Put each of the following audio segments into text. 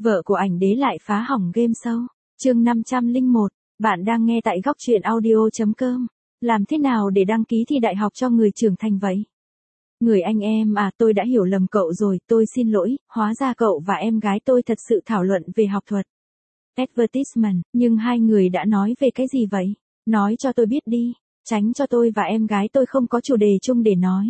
Vợ của ảnh đế lại phá hỏng game show. Chương 501, bạn đang nghe tại góc truyện audio.com. Làm thế nào để đăng ký thi đại học cho người trưởng thành vậy? Người anh em à, tôi đã hiểu lầm cậu rồi, tôi xin lỗi, hóa ra cậu và em gái tôi thật sự thảo luận về học thuật. Advertisement, nhưng hai người đã nói về cái gì vậy? Nói cho tôi biết đi, tránh cho tôi và em gái tôi không có chủ đề chung để nói.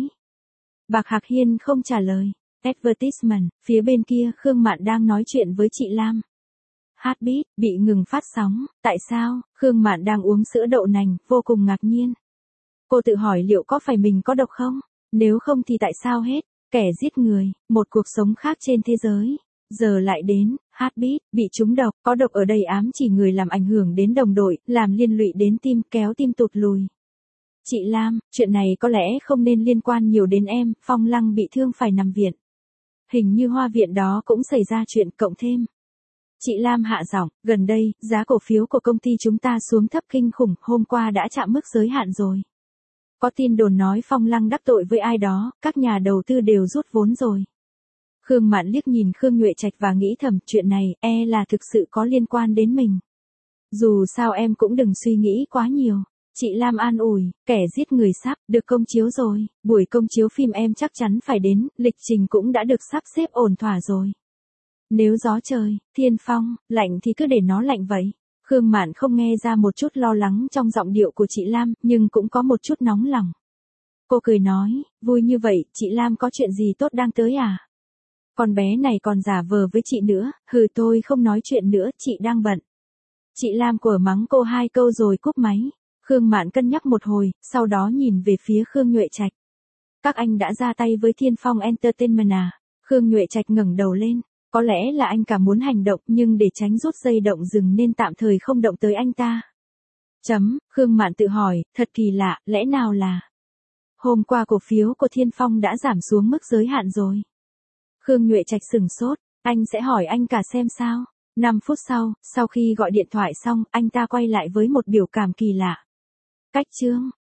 Bạc Hạc Hiên không trả lời. Advertisement, phía bên kia Khương Mạn đang nói chuyện với chị Lam. Heartbeat, bị ngừng phát sóng, tại sao? Khương Mạn đang uống sữa đậu nành, vô cùng ngạc nhiên. Cô tự hỏi liệu có phải mình có độc không? Nếu không thì tại sao hết? Kẻ giết người, một cuộc sống khác trên thế giới. Giờ lại đến, Heartbeat, bị trúng độc, có độc ở đây ám chỉ người làm ảnh hưởng đến đồng đội, làm liên lụy đến tim, kéo tim tụt lùi. Chị Lam, chuyện này có lẽ không nên liên quan nhiều đến em, Phong Lăng bị thương phải nằm viện. Hình như Hoa Viện đó cũng xảy ra chuyện cộng thêm. Chị Lam hạ giọng, gần đây, giá cổ phiếu của công ty chúng ta xuống thấp kinh khủng, hôm qua đã chạm mức giới hạn rồi. Có tin đồn nói Phong Lăng đắc tội với ai đó, các nhà đầu tư đều rút vốn rồi. Khương Mạn liếc nhìn Khương Nhuệ Trạch và nghĩ thầm, chuyện này, là thực sự có liên quan đến mình. Dù sao em cũng đừng suy nghĩ quá nhiều. Chị Lam an ủi, kẻ giết người sắp được công chiếu rồi, buổi công chiếu phim em chắc chắn phải đến, lịch trình cũng đã được sắp xếp ổn thỏa rồi. Nếu gió trời, thiên phong, lạnh thì cứ để nó lạnh vậy. Khương Mạn không nghe ra một chút lo lắng trong giọng điệu của chị Lam, nhưng cũng có một chút nóng lòng. Cô cười nói, vui như vậy, chị Lam có chuyện gì tốt đang tới à? Con bé này còn giả vờ với chị nữa, tôi không nói chuyện nữa, chị đang bận. Chị Lam quở mắng cô 2 câu rồi cúp máy. Khương Mạn cân nhắc một hồi, sau đó nhìn về phía Khương Nhuệ Trạch. Các anh đã ra tay với Thiên Phong Entertainment à? Khương Nhuệ Trạch ngẩng đầu lên. Có lẽ là anh cả muốn hành động nhưng để tránh rút dây động rừng nên tạm thời không động tới anh ta. Khương Mạn tự hỏi, thật kỳ lạ, lẽ nào là... Hôm qua cổ phiếu của Thiên Phong đã giảm xuống mức giới hạn rồi. Khương Nhuệ Trạch sửng sốt, anh sẽ hỏi anh cả xem sao. 5 phút sau khi gọi điện thoại xong, anh ta quay lại với một biểu cảm kỳ lạ. Cách chương,